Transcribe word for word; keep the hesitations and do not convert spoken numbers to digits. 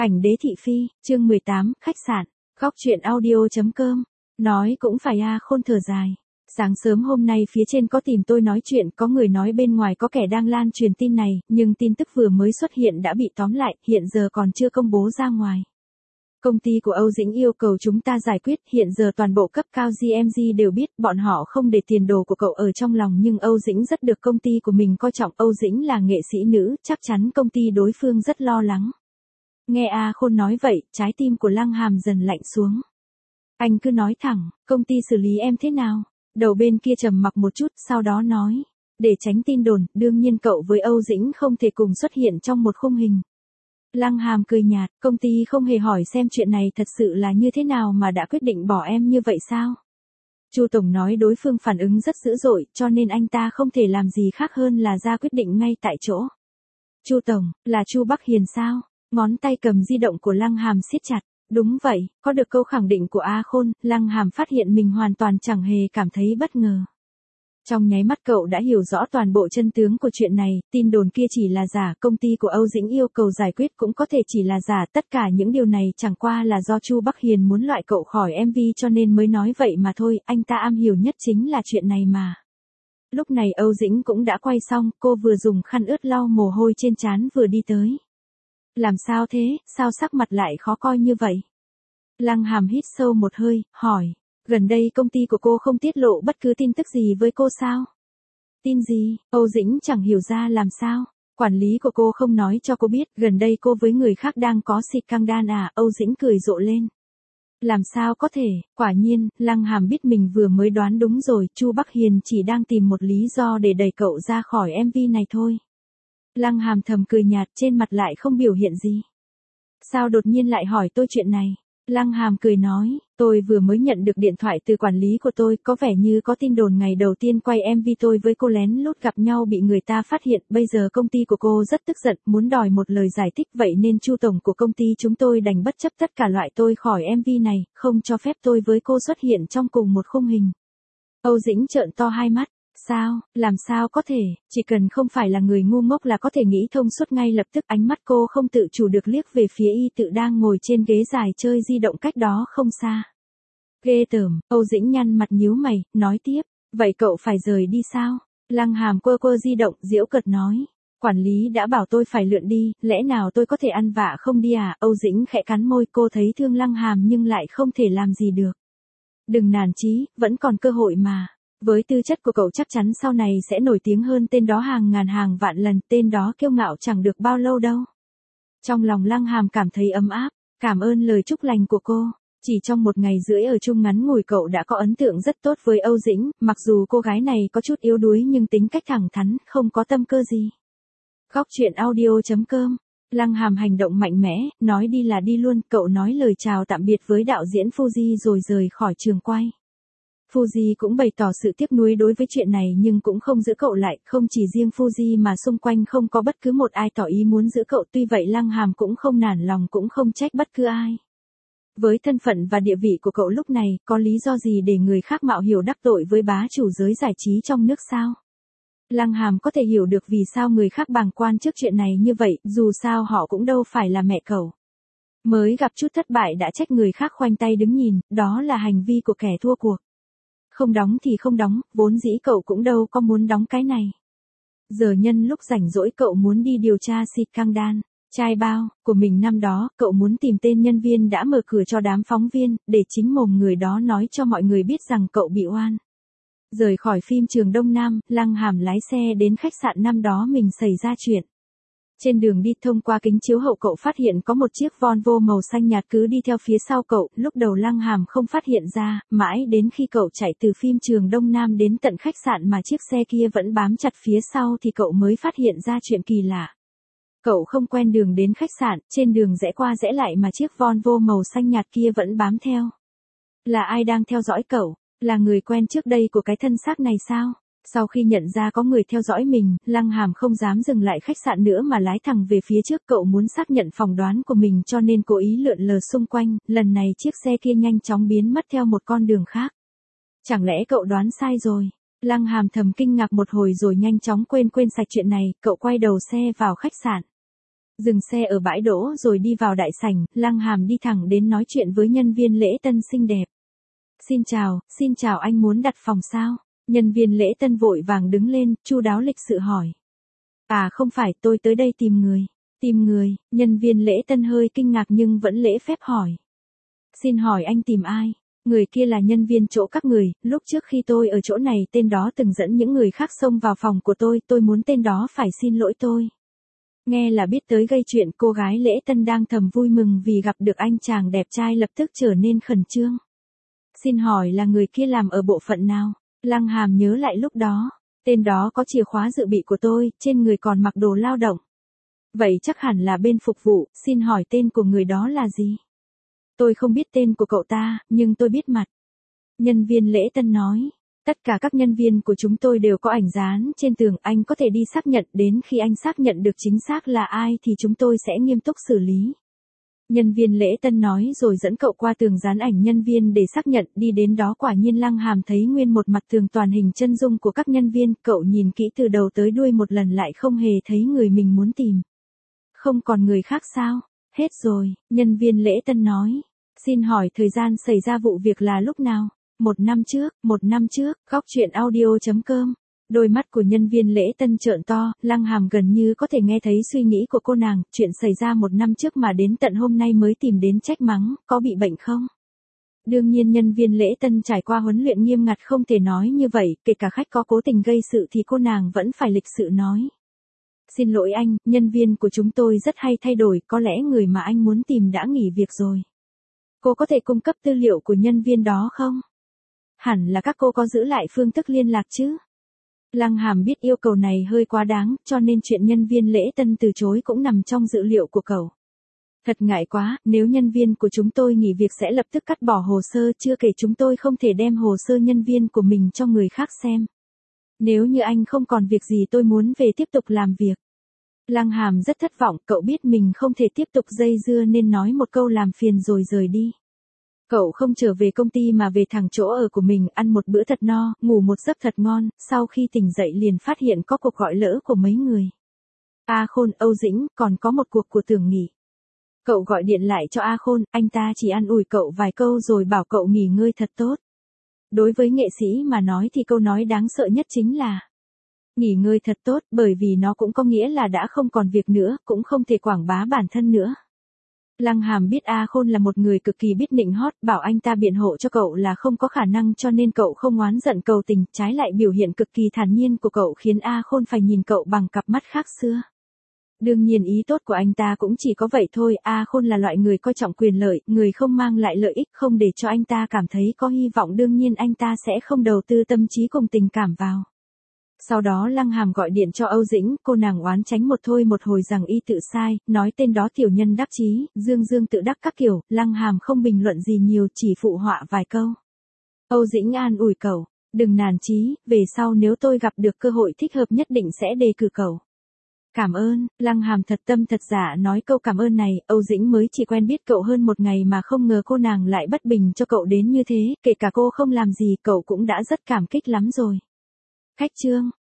Ảnh đế thị phi, chương mười tám, khách sạn, góc truyện audio.com. Nói cũng phải a Khôn thở dài. Sáng sớm hôm nay phía trên có tìm tôi nói chuyện, có người nói bên ngoài có kẻ đang lan truyền tin này, nhưng tin tức vừa mới xuất hiện đã bị tóm lại, hiện giờ còn chưa công bố ra ngoài. Công ty của Âu Dĩnh yêu cầu chúng ta giải quyết, hiện giờ toàn bộ cấp cao giê em giê đều biết, bọn họ không để tiền đồ của cậu ở trong lòng, nhưng Âu Dĩnh rất được công ty của mình coi trọng. Âu Dĩnh là nghệ sĩ nữ, chắc chắn công ty đối phương rất lo lắng. Nghe A Khôn nói vậy, trái tim của Lăng Hàm dần lạnh xuống. Anh cứ nói thẳng, công ty xử lý em thế nào? Đầu bên kia trầm mặc một chút, sau đó nói, để tránh tin đồn, đương nhiên cậu với Âu Dĩnh không thể cùng xuất hiện trong một khung hình. Lăng Hàm cười nhạt, công ty không hề hỏi xem chuyện này thật sự là như thế nào mà đã quyết định bỏ em như vậy sao? Chu Tổng nói đối phương phản ứng rất dữ dội, cho nên anh ta không thể làm gì khác hơn là ra quyết định ngay tại chỗ. Chu Tổng, là Chu Bắc Hiền sao? Ngón tay cầm di động của Lăng Hàm siết chặt. Đúng vậy, có được câu khẳng định của A Khôn, Lăng Hàm phát hiện mình hoàn toàn chẳng hề cảm thấy bất ngờ. Trong nháy mắt cậu đã hiểu rõ toàn bộ chân tướng của chuyện này, tin đồn kia chỉ là giả, công ty của Âu Dĩnh yêu cầu giải quyết cũng có thể chỉ là giả, tất cả những điều này chẳng qua là do Chu Bắc Hiền muốn loại cậu khỏi em vê cho nên mới nói vậy mà thôi, anh ta am hiểu nhất chính là chuyện này mà. Lúc này Âu Dĩnh cũng đã quay xong, cô vừa dùng khăn ướt lau mồ hôi trên trán vừa đi tới. Làm sao thế, sao sắc mặt lại khó coi như vậy? Lăng Hàm hít sâu một hơi, hỏi, gần đây công ty của cô không tiết lộ bất cứ tin tức gì với cô sao? Tin gì? Âu Dĩnh chẳng hiểu ra làm sao. Quản lý của cô không nói cho cô biết, gần đây cô với người khác đang có xịt căng đan à? Âu Dĩnh cười rộ lên. Làm sao có thể, quả nhiên, Lăng Hàm biết mình vừa mới đoán đúng rồi, Chu Bắc Hiền chỉ đang tìm một lý do để đẩy cậu ra khỏi em vê này thôi. Lăng Hàm thầm cười nhạt, trên mặt lại không biểu hiện gì. Sao đột nhiên lại hỏi tôi chuyện này? Lăng Hàm cười nói, tôi vừa mới nhận được điện thoại từ quản lý của tôi, có vẻ như có tin đồn ngày đầu tiên quay em vê tôi với cô lén lút gặp nhau bị người ta phát hiện, bây giờ công ty của cô rất tức giận, muốn đòi một lời giải thích, vậy nên Chu Tổng của công ty chúng tôi đành bất chấp tất cả loại tôi khỏi em vê này, không cho phép tôi với cô xuất hiện trong cùng một khung hình. Âu Dĩnh trợn to hai mắt. Sao, làm sao có thể, chỉ cần không phải là người ngu ngốc là có thể nghĩ thông suốt ngay lập tức. Ánh mắt cô không tự chủ được liếc về phía y tự đang ngồi trên ghế dài chơi di động cách đó không xa. Ghê tởm, Âu Dĩnh nhăn mặt nhíu mày, nói tiếp, vậy cậu phải rời đi sao? Lăng Hàm quơ quơ di động, giễu cợt nói, quản lý đã bảo tôi phải lượn đi, lẽ nào tôi có thể ăn vạ không đi à? Âu Dĩnh khẽ cắn môi, cô thấy thương Lăng Hàm nhưng lại không thể làm gì được. Đừng nản chí, vẫn còn cơ hội mà. Với tư chất của cậu chắc chắn sau này sẽ nổi tiếng hơn tên đó hàng ngàn hàng vạn lần, tên đó kiêu ngạo chẳng được bao lâu đâu. Trong lòng Lăng Hàm cảm thấy ấm áp, cảm ơn lời chúc lành của cô. Chỉ trong một ngày rưỡi ở chung ngắn ngủi cậu đã có ấn tượng rất tốt với Âu Dĩnh, mặc dù cô gái này có chút yếu đuối nhưng tính cách thẳng thắn, không có tâm cơ gì. Góc truyện audio.com. Lăng Hàm hành động mạnh mẽ, nói đi là đi luôn, cậu nói lời chào tạm biệt với đạo diễn Fuji rồi rời khỏi trường quay. Fuji cũng bày tỏ sự tiếc nuối đối với chuyện này nhưng cũng không giữ cậu lại, không chỉ riêng Fuji mà xung quanh không có bất cứ một ai tỏ ý muốn giữ cậu, tuy vậy Lăng Hàm cũng không nản lòng cũng không trách bất cứ ai. Với thân phận và địa vị của cậu lúc này, có lý do gì để người khác mạo hiểu đắc tội với bá chủ giới giải trí trong nước sao? Lăng Hàm có thể hiểu được vì sao người khác bàng quan trước chuyện này như vậy, dù sao họ cũng đâu phải là mẹ cậu. Mới gặp chút thất bại đã trách người khác khoanh tay đứng nhìn, đó là hành vi của kẻ thua cuộc. Không đóng thì không đóng, vốn dĩ cậu cũng đâu có muốn đóng cái này. Giờ nhân lúc rảnh rỗi cậu muốn đi điều tra xịt căng đan, chai bao, của mình năm đó, cậu muốn tìm tên nhân viên đã mở cửa cho đám phóng viên, để chính mồm người đó nói cho mọi người biết rằng cậu bị oan. Rời khỏi phim trường Đông Nam, Lăng Hàm lái xe đến khách sạn năm đó mình xảy ra chuyện. Trên đường đi thông qua kính chiếu hậu cậu phát hiện có một chiếc Volvo màu xanh nhạt cứ đi theo phía sau cậu, lúc đầu Lăng Hàm không phát hiện ra, mãi đến khi cậu chạy từ phim trường Đông Nam đến tận khách sạn mà chiếc xe kia vẫn bám chặt phía sau thì cậu mới phát hiện ra chuyện kỳ lạ. Cậu không quen đường đến khách sạn, trên đường rẽ qua rẽ lại mà chiếc Volvo màu xanh nhạt kia vẫn bám theo. Là ai đang theo dõi cậu? Là người quen trước đây của cái thân xác này sao? Sau khi nhận ra có người theo dõi mình, Lăng Hàm không dám dừng lại khách sạn nữa mà lái thẳng về phía trước, cậu muốn xác nhận phỏng đoán của mình cho nên cố ý lượn lờ xung quanh, lần này chiếc xe kia nhanh chóng biến mất theo một con đường khác. Chẳng lẽ cậu đoán sai rồi? Lăng Hàm thầm kinh ngạc một hồi rồi nhanh chóng quên quên sạch chuyện này, cậu quay đầu xe vào khách sạn. Dừng xe ở bãi đỗ rồi đi vào đại sảnh, Lăng Hàm đi thẳng đến nói chuyện với nhân viên lễ tân xinh đẹp. Xin chào, xin chào anh muốn đặt phòng sao? Nhân viên lễ tân vội vàng đứng lên, chu đáo lịch sự hỏi. À không phải, tôi tới đây tìm người. Tìm người, nhân viên lễ tân hơi kinh ngạc nhưng vẫn lễ phép hỏi. Xin hỏi anh tìm ai? Người kia là nhân viên chỗ các người, lúc trước khi tôi ở chỗ này tên đó từng dẫn những người khác xông vào phòng của tôi, tôi muốn tên đó phải xin lỗi tôi. Nghe là biết tới gây chuyện, cô gái lễ tân đang thầm vui mừng vì gặp được anh chàng đẹp trai lập tức trở nên khẩn trương. Xin hỏi là người kia làm ở bộ phận nào? Lăng Hàm nhớ lại lúc đó, tên đó có chìa khóa dự bị của tôi, trên người còn mặc đồ lao động. Vậy chắc hẳn là bên phục vụ, xin hỏi tên của người đó là gì? Tôi không biết tên của cậu ta, nhưng tôi biết mặt. Nhân viên lễ tân nói, tất cả các nhân viên của chúng tôi đều có ảnh dán trên tường, anh có thể đi xác nhận, đến khi anh xác nhận được chính xác là ai thì chúng tôi sẽ nghiêm túc xử lý. Nhân viên lễ tân nói rồi dẫn cậu qua tường dán ảnh nhân viên để xác nhận, đi đến đó quả nhiên Lăng Hàm thấy nguyên một mặt tường toàn hình chân dung của các nhân viên, cậu nhìn kỹ từ đầu tới đuôi một lần lại không hề thấy người mình muốn tìm. Không còn người khác sao? Hết rồi, nhân viên lễ tân nói. Xin hỏi thời gian xảy ra vụ việc là lúc nào? Một năm trước, một năm trước, góc chuyện audio chấm com. Đôi mắt của nhân viên lễ tân trợn to, Lăng Hàm gần như có thể nghe thấy suy nghĩ của cô nàng, chuyện xảy ra một năm trước mà đến tận hôm nay mới tìm đến trách mắng, có bị bệnh không? Đương nhiên nhân viên lễ tân trải qua huấn luyện nghiêm ngặt không thể nói như vậy, kể cả khách có cố tình gây sự thì cô nàng vẫn phải lịch sự nói. Xin lỗi anh, nhân viên của chúng tôi rất hay thay đổi, có lẽ người mà anh muốn tìm đã nghỉ việc rồi. Cô có thể cung cấp tư liệu của nhân viên đó không? Hẳn là các cô có giữ lại phương thức liên lạc chứ? Lăng Hàm biết yêu cầu này hơi quá đáng, cho nên chuyện nhân viên lễ tân từ chối cũng nằm trong dữ liệu của cậu. Thật ngại quá, nếu nhân viên của chúng tôi nghỉ việc sẽ lập tức cắt bỏ hồ sơ, chưa kể chúng tôi không thể đem hồ sơ nhân viên của mình cho người khác xem. Nếu như anh không còn việc gì tôi muốn về tiếp tục làm việc. Lăng Hàm rất thất vọng, cậu biết mình không thể tiếp tục dây dưa nên nói một câu làm phiền rồi rời đi. Cậu không trở về công ty mà về thẳng chỗ ở của mình, ăn một bữa thật no, ngủ một giấc thật ngon, sau khi tỉnh dậy liền phát hiện có cuộc gọi lỡ của mấy người. A Khôn, Âu Dĩnh, còn có một cuộc của Tưởng Nghỉ. Cậu gọi điện lại cho A Khôn, anh ta chỉ an ủi cậu vài câu rồi bảo cậu nghỉ ngơi thật tốt. Đối với nghệ sĩ mà nói thì câu nói đáng sợ nhất chính là nghỉ ngơi thật tốt, bởi vì nó cũng có nghĩa là đã không còn việc nữa, cũng không thể quảng bá bản thân nữa. Lăng Hàm biết A Khôn là một người cực kỳ biết nịnh hót, bảo anh ta biện hộ cho cậu là không có khả năng cho nên cậu không oán giận cầu tình, trái lại biểu hiện cực kỳ thản nhiên của cậu khiến A Khôn phải nhìn cậu bằng cặp mắt khác xưa. Đương nhiên ý tốt của anh ta cũng chỉ có vậy thôi, A Khôn là loại người coi trọng quyền lợi, người không mang lại lợi ích không để cho anh ta cảm thấy có hy vọng, đương nhiên anh ta sẽ không đầu tư tâm trí cùng tình cảm vào. Sau đó Lăng Hàm gọi điện cho Âu Dĩnh, cô nàng oán tránh một thôi một hồi rằng y tự sai, nói tên đó tiểu nhân đắc chí, dương dương tự đắc các kiểu, Lăng Hàm không bình luận gì nhiều, chỉ phụ họa vài câu. Âu Dĩnh an ủi cậu, đừng nản chí, về sau nếu tôi gặp được cơ hội thích hợp nhất định sẽ đề cử cậu. Cảm ơn, Lăng Hàm thật tâm thật giả nói câu cảm ơn này, Âu Dĩnh mới chỉ quen biết cậu hơn một ngày mà không ngờ cô nàng lại bất bình cho cậu đến như thế, kể cả cô không làm gì cậu cũng đã rất cảm kích lắm rồi. Khách trương